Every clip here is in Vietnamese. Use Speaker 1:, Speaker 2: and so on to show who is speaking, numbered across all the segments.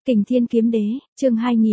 Speaker 1: Kình Thiên Kiếm Đế, chương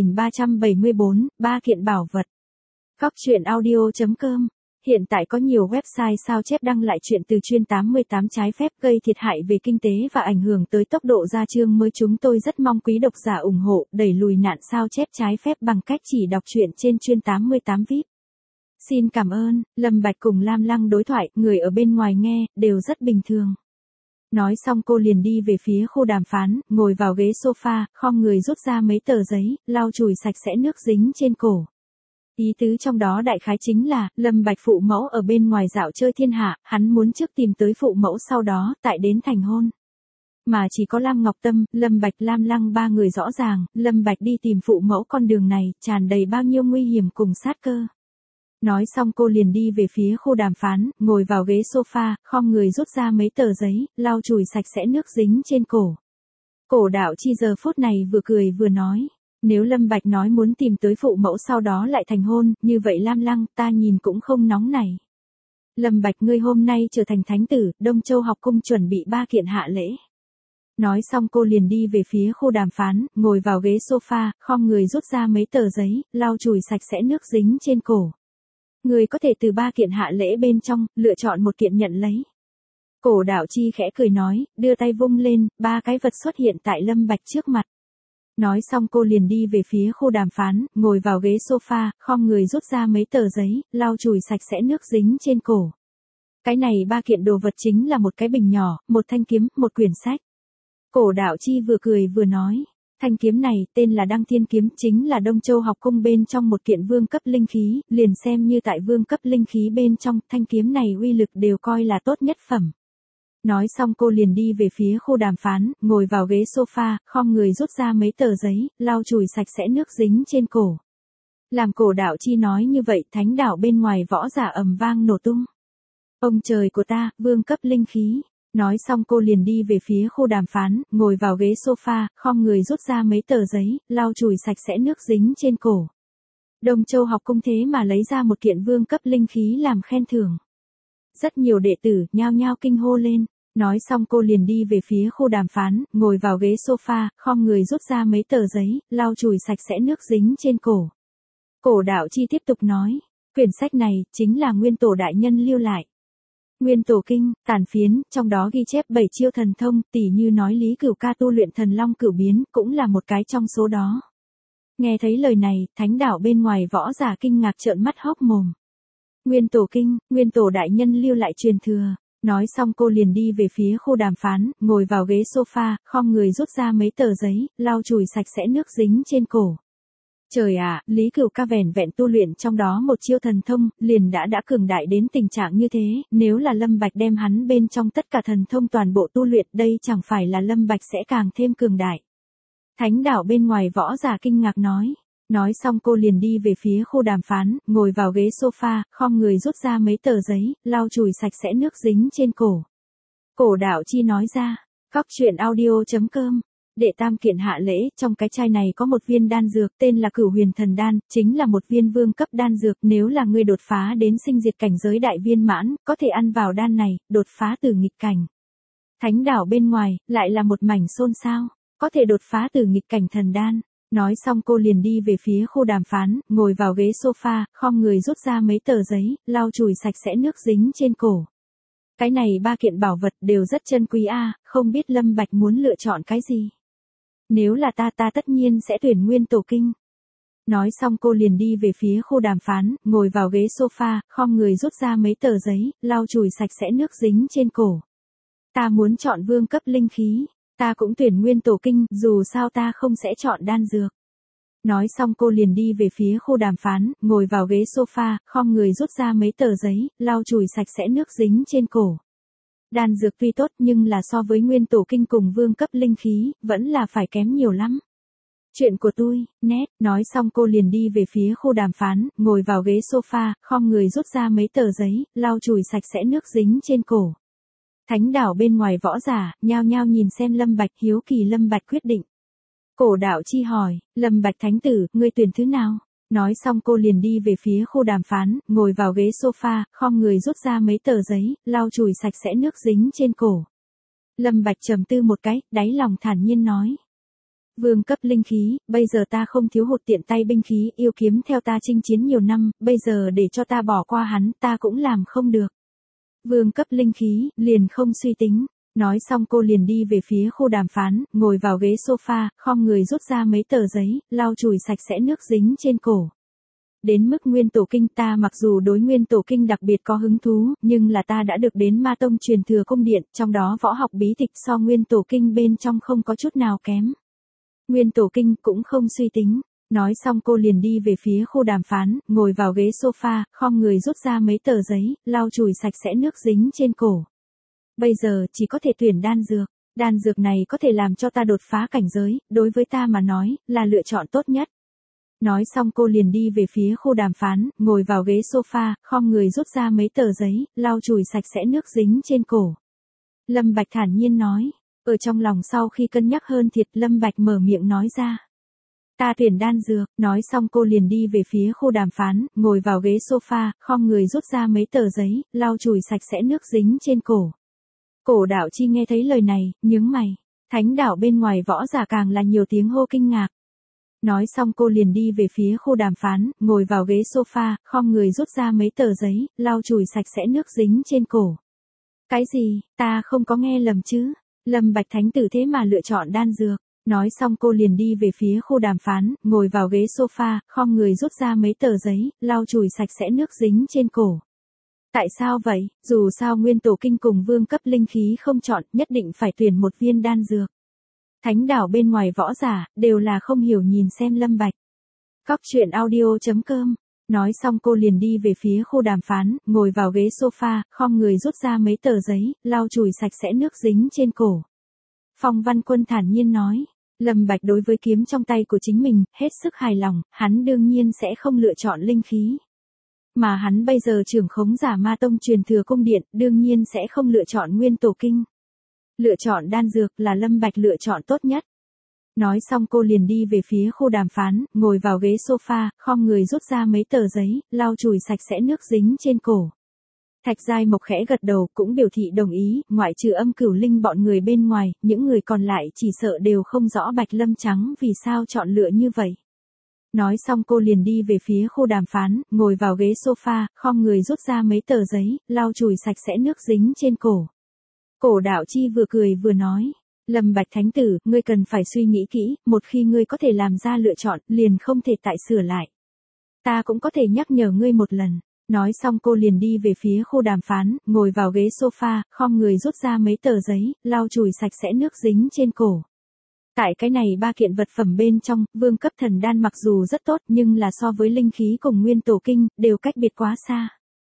Speaker 1: 2374, ba kiện bảo vật. Góc truyện audio.com. Hiện tại có nhiều website sao chép đăng lại chuyện từ chuyên 88 trái phép gây thiệt hại về kinh tế và ảnh hưởng tới tốc độ ra chương mới. Chúng tôi rất mong quý độc giả ủng hộ, đẩy lùi nạn sao chép trái phép bằng cách chỉ đọc truyện trên chuyên 88 VIP. Xin cảm ơn. Lâm Bạch cùng Lam Lăng đối thoại, người ở bên ngoài nghe, đều rất bình thường. Nói xong cô liền đi về phía khu đàm phán, ngồi vào ghế sofa, khom người rút ra mấy tờ giấy, lau chùi sạch sẽ nước dính trên cổ. Ý tứ trong đó đại khái chính là, Lâm Bạch phụ mẫu ở bên ngoài dạo chơi thiên hạ, hắn muốn trước tìm tới phụ mẫu sau đó, tại đến thành hôn. Mà chỉ có Lam Ngọc Tâm, Lâm Bạch, Lam Lăng ba người rõ ràng, Lâm Bạch đi tìm phụ mẫu con đường này, tràn đầy bao nhiêu nguy hiểm cùng sát cơ. Nói xong cô liền đi về phía khu đàm phán, ngồi vào ghế sofa, khom người rút ra mấy tờ giấy, lau chùi sạch sẽ nước dính trên cổ. Cổ đạo chi giờ phút này vừa cười vừa nói, nếu Lâm Bạch nói muốn tìm tới phụ mẫu sau đó lại thành hôn, như vậy Lam Lăng, ta nhìn cũng không nóng này. Lâm Bạch, ngươi hôm nay trở thành thánh tử, Đông Châu học cung chuẩn bị 3 kiện hạ lễ. Nói xong cô liền đi về phía khu đàm phán, ngồi vào ghế sofa, khom người rút ra mấy tờ giấy, lau chùi sạch sẽ nước dính trên cổ. Người có thể từ 3 kiện hạ lễ bên trong, lựa chọn một kiện nhận lấy. Cổ đạo chi khẽ cười nói, đưa tay vung lên, 3 cái vật xuất hiện tại Lâm Bạch trước mặt. Nói xong cô liền đi về phía khu đàm phán, ngồi vào ghế sofa, khom người rút ra mấy tờ giấy, lau chùi sạch sẽ nước dính trên cổ. Cái này 3 kiện đồ vật chính là một cái bình nhỏ, một thanh kiếm, một quyển sách. Cổ đạo chi vừa cười vừa nói. Thanh kiếm này, tên là Đăng Thiên Kiếm, chính là Đông Châu học cung bên trong một kiện vương cấp linh khí, liền xem như tại vương cấp linh khí bên trong, thanh kiếm này uy lực đều coi là tốt nhất phẩm. Nói xong cô liền đi về phía khu đàm phán, ngồi vào ghế sofa, khom người rút ra mấy tờ giấy, lau chùi sạch sẽ nước dính trên cổ. Làm cổ đạo chi nói như vậy, thánh đảo bên ngoài võ giả ầm vang nổ tung. Ông trời của ta, vương cấp linh khí. Nói xong cô liền đi về phía khu đàm phán, ngồi vào ghế sofa, khom người rút ra mấy tờ giấy, lau chùi sạch sẽ nước dính trên cổ. Đông Châu học cung thế mà lấy ra một kiện vương cấp linh khí làm khen thưởng. Rất nhiều đệ tử, nhao nhao kinh hô lên. Nói xong cô liền đi về phía khu đàm phán, ngồi vào ghế sofa, khom người rút ra mấy tờ giấy, lau chùi sạch sẽ nước dính trên cổ. Cổ đạo chi tiếp tục nói, quyển sách này, chính là nguyên tổ đại nhân lưu lại. Nguyên tổ kinh, tản phiến, trong đó ghi chép 7 chiêu thần thông, tỉ như nói Lý Cửu ca tu luyện thần long cửu biến, cũng là một cái trong số đó. Nghe thấy lời này, thánh đảo bên ngoài võ giả kinh ngạc trợn mắt hốc mồm. Nguyên tổ kinh, nguyên tổ đại nhân lưu lại truyền thừa. Nói xong cô liền đi về phía khu đàm phán, ngồi vào ghế sofa, khom người rút ra mấy tờ giấy, lau chùi sạch sẽ nước dính trên cổ. Trời ạ, Lý Cửu ca vẻn vẹn tu luyện trong đó một chiêu thần thông, liền đã cường đại đến tình trạng như thế, nếu là Lâm Bạch đem hắn bên trong tất cả thần thông toàn bộ tu luyện, đây chẳng phải là Lâm Bạch sẽ càng thêm cường đại. Thánh đảo bên ngoài võ giả kinh ngạc nói. Nói xong cô liền đi về phía khu đàm phán, ngồi vào ghế sofa, khom người rút ra mấy tờ giấy, lau chùi sạch sẽ nước dính trên cổ. Cổ đạo chi nói ra, góc truyện audio.com. Đệ tam kiện hạ lễ, trong cái chai này có một viên đan dược tên là Cửu Huyền Thần Đan, chính là một viên vương cấp đan dược, nếu là ngươi đột phá đến sinh diệt cảnh giới đại viên mãn, có thể ăn vào đan này, đột phá từ nghịch cảnh. Thánh đảo bên ngoài, lại là một mảnh xôn xao, có thể đột phá từ nghịch cảnh thần đan. Nói xong cô liền đi về phía khu đàm phán, ngồi vào ghế sofa, khom người rút ra mấy tờ giấy, lau chùi sạch sẽ nước dính trên cổ. Cái này 3 kiện bảo vật đều rất chân quý a, không biết Lâm Bạch muốn lựa chọn cái gì. Nếu là ta tất nhiên sẽ tuyển nguyên tổ kinh. Nói xong cô liền đi về phía khu đàm phán, ngồi vào ghế sofa, khom người rút ra mấy tờ giấy, lau chùi sạch sẽ nước dính trên cổ. Ta muốn chọn vương cấp linh khí. Ta cũng tuyển nguyên tổ kinh, dù sao ta không sẽ chọn đan dược. Nói xong cô liền đi về phía khu đàm phán, ngồi vào ghế sofa, khom người rút ra mấy tờ giấy, lau chùi sạch sẽ nước dính trên cổ. Đan dược tuy tốt nhưng là so với nguyên tổ kinh cùng vương cấp linh khí, vẫn là phải kém nhiều lắm. Chuyện của tôi, nét, nói xong cô liền đi về phía khu đàm phán, ngồi vào ghế sofa, khom người rút ra mấy tờ giấy, lau chùi sạch sẽ nước dính trên cổ. Thánh đảo bên ngoài võ giả, nhao nhao nhìn xem Lâm Bạch, hiếu kỳ Lâm Bạch quyết định. Cổ đạo chi hỏi, Lâm Bạch thánh tử, ngươi tuyển thứ nào? Nói xong cô liền đi về phía khu đàm phán, ngồi vào ghế sofa, khom người rút ra mấy tờ giấy, lau chùi sạch sẽ nước dính trên cổ. Lâm Bạch trầm tư một cái, đáy lòng thản nhiên nói. Vương cấp linh khí, bây giờ ta không thiếu hụt tiện tay binh khí, yêu kiếm theo ta chinh chiến nhiều năm, bây giờ để cho ta bỏ qua hắn, ta cũng làm không được. Vương cấp linh khí, liền không suy tính. Nói xong cô liền đi về phía khu đàm phán, ngồi vào ghế sofa, khom người rút ra mấy tờ giấy, lau chùi sạch sẽ nước dính trên cổ. Đến mức nguyên tổ kinh, ta mặc dù đối nguyên tổ kinh đặc biệt có hứng thú, nhưng là ta đã được đến ma tông truyền thừa cung điện, trong đó võ học bí tịch so nguyên tổ kinh bên trong không có chút nào kém. Nguyên tổ kinh cũng không suy tính. Nói xong cô liền đi về phía khu đàm phán, ngồi vào ghế sofa, khom người rút ra mấy tờ giấy, lau chùi sạch sẽ nước dính trên cổ. Bây giờ chỉ có thể tuyển đan dược. Đan dược này có thể làm cho ta đột phá cảnh giới, đối với ta mà nói, là lựa chọn tốt nhất. Nói xong cô liền đi về phía khu đàm phán, ngồi vào ghế sofa, khom người rút ra mấy tờ giấy, lau chùi sạch sẽ nước dính trên cổ. Lâm Bạch thản nhiên nói. Ở trong lòng sau khi cân nhắc hơn thiệt, Lâm Bạch mở miệng nói ra. Ta tuyển đan dược. Nói xong cô liền đi về phía khu đàm phán, ngồi vào ghế sofa, khom người rút ra mấy tờ giấy, lau chùi sạch sẽ nước dính trên cổ. Cổ đạo chi nghe thấy lời này, nhướng mày. Thánh đảo bên ngoài võ giả càng là nhiều tiếng hô kinh ngạc. Nói xong cô liền đi về phía khu đàm phán, ngồi vào ghế sofa, khom người rút ra mấy tờ giấy, lau chùi sạch sẽ nước dính trên cổ. Cái gì, ta không có nghe lầm chứ? Lâm Bạch thánh tử thế mà lựa chọn đan dược. Nói xong cô liền đi về phía khu đàm phán, ngồi vào ghế sofa, khom người rút ra mấy tờ giấy, lau chùi sạch sẽ nước dính trên cổ. Tại sao vậy? Dù sao nguyên tổ kinh cùng vương cấp linh khí không chọn, nhất định phải tuyển một viên đan dược. Thánh đảo bên ngoài võ giả, đều là không hiểu nhìn xem Lâm Bạch. Cóc truyện audio.com. Nói xong cô liền đi về phía khu đàm phán, ngồi vào ghế sofa, khom người rút ra mấy tờ giấy, lau chùi sạch sẽ nước dính trên cổ. Phong Văn Quân thản nhiên nói. Lâm Bạch đối với kiếm trong tay của chính mình, hết sức hài lòng, hắn đương nhiên sẽ không lựa chọn linh khí. Mà hắn bây giờ trưởng khống giả ma tông truyền thừa cung điện, đương nhiên sẽ không lựa chọn nguyên tổ kinh. Lựa chọn đan dược là Lâm Bạch lựa chọn tốt nhất. Nói xong cô liền đi về phía khu đàm phán, ngồi vào ghế sofa, khom người rút ra mấy tờ giấy, lau chùi sạch sẽ nước dính trên cổ. Thạch Giai Mộc khẽ gật đầu, cũng biểu thị đồng ý, ngoại trừ Âm Cửu Linh bọn người bên ngoài, những người còn lại chỉ sợ đều không rõ Bạch Lâm Trắng vì sao chọn lựa như vậy. Nói xong cô liền đi về phía khu đàm phán, ngồi vào ghế sofa, khom người rút ra mấy tờ giấy, lau chùi sạch sẽ nước dính trên cổ. Cổ đạo chi vừa cười vừa nói. Lâm Bạch thánh tử, ngươi cần phải suy nghĩ kỹ, một khi ngươi có thể làm ra lựa chọn, liền không thể tại sửa lại. Ta cũng có thể nhắc nhở ngươi một lần. Nói xong cô liền đi về phía khu đàm phán, ngồi vào ghế sofa, khom người rút ra mấy tờ giấy, lau chùi sạch sẽ nước dính trên cổ. Tại cái này ba kiện vật phẩm bên trong, vương cấp thần đan mặc dù rất tốt nhưng là so với linh khí cùng nguyên tổ kinh, đều cách biệt quá xa.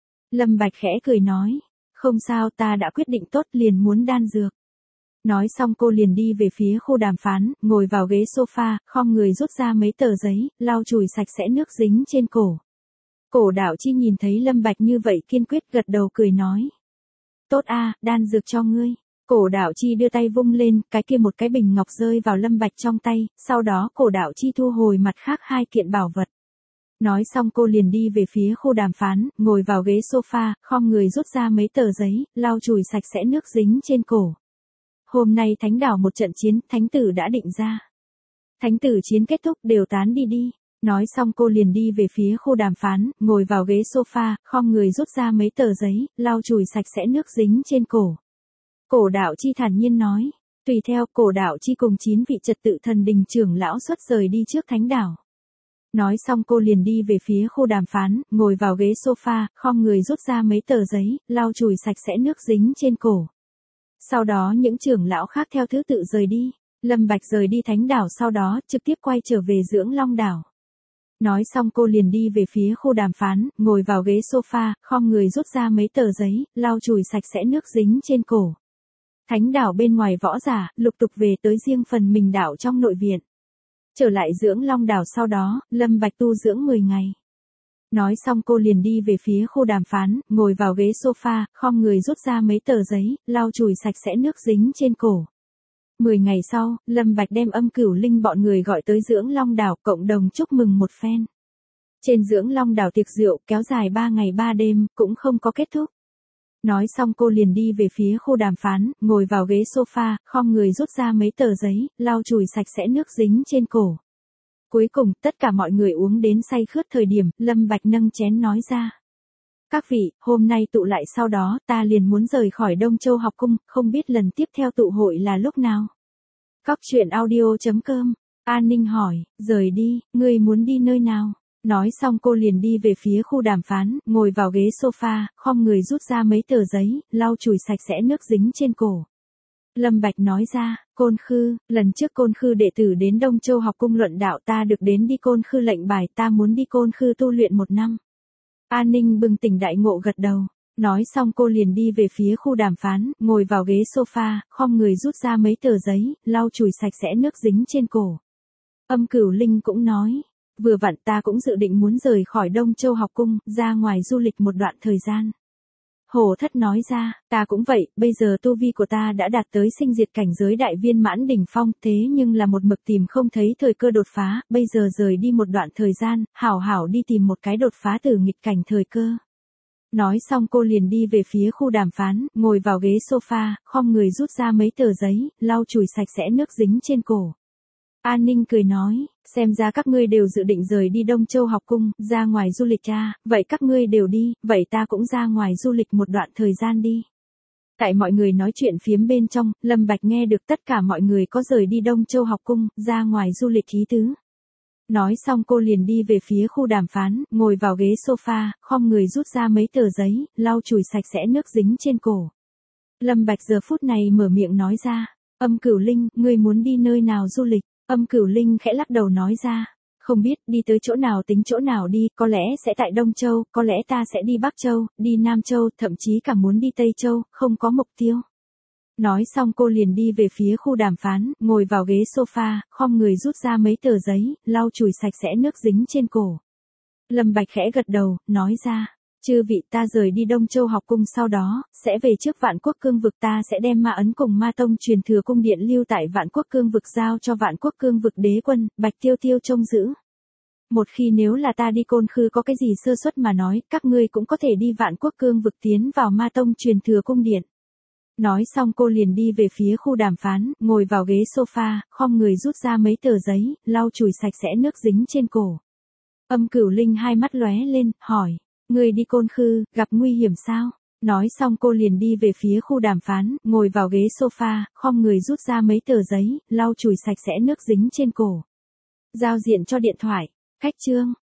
Speaker 1: Lâm Bạch khẽ cười nói. Không sao, ta đã quyết định tốt, liền muốn đan dược. Nói xong cô liền đi về phía khu đàm phán, ngồi vào ghế sofa, khom người rút ra mấy tờ giấy, lau chùi sạch sẽ nước dính trên cổ. Cổ đạo chi nhìn thấy Lâm Bạch như vậy kiên quyết gật đầu cười nói. Tốt a, đan dược cho ngươi. Cổ đạo chi đưa tay vung lên, cái kia một cái bình ngọc rơi vào Lâm Bạch trong tay, sau đó cổ đạo chi thu hồi mặt khác hai kiện bảo vật. Nói xong cô liền đi về phía khu đàm phán, ngồi vào ghế sofa, khom người rút ra mấy tờ giấy, lau chùi sạch sẽ nước dính trên cổ. Hôm nay thánh đảo một trận chiến, thánh tử đã định ra. Thánh tử chiến kết thúc, đều tán đi đi. Nói xong cô liền đi về phía khu đàm phán, ngồi vào ghế sofa, khom người rút ra mấy tờ giấy, lau chùi sạch sẽ nước dính trên cổ. Cổ đạo chi thản nhiên nói. Tùy theo, cổ đạo chi cùng 9 vị trật tự thần đình trưởng lão xuất rời đi trước thánh đảo. Nói xong cô liền đi về phía khu đàm phán, ngồi vào ghế sofa, khom người rút ra mấy tờ giấy, lau chùi sạch sẽ nước dính trên cổ. Sau đó những trưởng lão khác theo thứ tự rời đi. Lâm Bạch rời đi thánh đảo sau đó trực tiếp quay trở về Dưỡng Long đảo. Nói xong cô liền đi về phía khu đàm phán, ngồi vào ghế sofa, khom người rút ra mấy tờ giấy, lau chùi sạch sẽ nước dính trên cổ. Thánh đảo bên ngoài võ giả, lục tục về tới riêng phần mình đảo trong nội viện. Trở lại Dưỡng Long đảo sau đó, Lâm Bạch tu dưỡng 10 ngày. Nói xong cô liền đi về phía khu đàm phán, ngồi vào ghế sofa, khom người rút ra mấy tờ giấy, lau chùi sạch sẽ nước dính trên cổ. 10 ngày sau, Lâm Bạch đem Âm Cửu Linh bọn người gọi tới Dưỡng Long đảo, cộng đồng chúc mừng một phen. Trên Dưỡng Long đảo tiệc rượu kéo dài 3 ngày 3 đêm, cũng không có kết thúc. Nói xong cô liền đi về phía khu đàm phán, ngồi vào ghế sofa, khom người rút ra mấy tờ giấy, lau chùi sạch sẽ nước dính trên cổ. Cuối cùng, tất cả mọi người uống đến say khướt thời điểm, Lâm Bạch nâng chén nói ra. Các vị, hôm nay tụ lại sau đó, ta liền muốn rời khỏi Đông Châu học cung, không biết lần tiếp theo tụ hội là lúc nào. Cóc truyện audio.com, An Ninh hỏi, rời đi, ngươi muốn đi nơi nào? Nói xong cô liền đi về phía khu đàm phán, ngồi vào ghế sofa, khom người rút ra mấy tờ giấy, lau chùi sạch sẽ nước dính trên cổ. Lâm Bạch nói ra, Côn Khư, lần trước Côn Khư đệ tử đến Đông Châu học cung luận đạo ta được đến đi Côn Khư lệnh bài, ta muốn đi Côn Khư tu luyện 1 năm. An Ninh bừng tỉnh đại ngộ gật đầu. Nói xong cô liền đi về phía khu đàm phán, ngồi vào ghế sofa, khom người rút ra mấy tờ giấy, lau chùi sạch sẽ nước dính trên cổ. Âm Cửu Linh cũng nói, vừa vặn ta cũng dự định muốn rời khỏi Đông Châu học cung, ra ngoài du lịch một đoạn thời gian. Hổ Thất nói ra, ta cũng vậy, bây giờ tu vi của ta đã đạt tới sinh diệt cảnh giới đại viên mãn đỉnh phong, thế nhưng là một mực tìm không thấy thời cơ đột phá, bây giờ rời đi một đoạn thời gian, hảo hảo đi tìm một cái đột phá từ nghịch cảnh thời cơ. Nói xong cô liền đi về phía khu đàm phán, ngồi vào ghế sofa, khom người rút ra mấy tờ giấy, lau chùi sạch sẽ nước dính trên cổ. An Ninh cười nói, xem ra các ngươi đều dự định rời đi Đông Châu học cung, ra ngoài du lịch à, vậy các ngươi đều đi, vậy ta cũng ra ngoài du lịch một đoạn thời gian đi. Tại mọi người nói chuyện phiếm bên trong, Lâm Bạch nghe được tất cả mọi người có rời đi Đông Châu học cung, ra ngoài du lịch ý tứ. Nói xong cô liền đi về phía khu đàm phán, ngồi vào ghế sofa, khom người rút ra mấy tờ giấy, lau chùi sạch sẽ nước dính trên cổ. Lâm Bạch giờ phút này mở miệng nói ra, Âm Cửu Linh, ngươi muốn đi nơi nào du lịch? Âm Cửu Linh khẽ lắc đầu nói ra, không biết, đi tới chỗ nào tính chỗ nào đi, có lẽ sẽ tại Đông Châu, có lẽ ta sẽ đi Bắc Châu, đi Nam Châu, thậm chí cả muốn đi Tây Châu, không có mục tiêu. Nói xong cô liền đi về phía khu đàm phán, ngồi vào ghế sofa, khom người rút ra mấy tờ giấy, lau chùi sạch sẽ nước dính trên cổ. Lâm Bạch khẽ gật đầu, nói ra, chư vị ta rời đi Đông Châu học cung sau đó, sẽ về trước Vạn Quốc Cương vực, ta sẽ đem Ma Ấn cùng Ma Tông truyền thừa cung điện lưu tại Vạn Quốc Cương vực giao cho Vạn Quốc Cương vực đế quân, Bạch Tiêu Tiêu trông giữ. Một khi nếu là ta đi Côn Khư có cái gì sơ suất mà nói, các ngươi cũng có thể đi Vạn Quốc Cương vực tiến vào Ma Tông truyền thừa cung điện. Nói xong cô liền đi về phía khu đàm phán, ngồi vào ghế sofa, khom người rút ra mấy tờ giấy, lau chùi sạch sẽ nước dính trên cổ. Âm Cửu Linh hai mắt lóe lên, hỏi, ngươi đi Côn Khư, gặp nguy hiểm sao? Nói xong cô liền đi về phía khu đàm phán, ngồi vào ghế sofa, khom người rút ra mấy tờ giấy, lau chùi sạch sẽ nước dính trên cổ. Giao diện cho điện thoại, khách chương.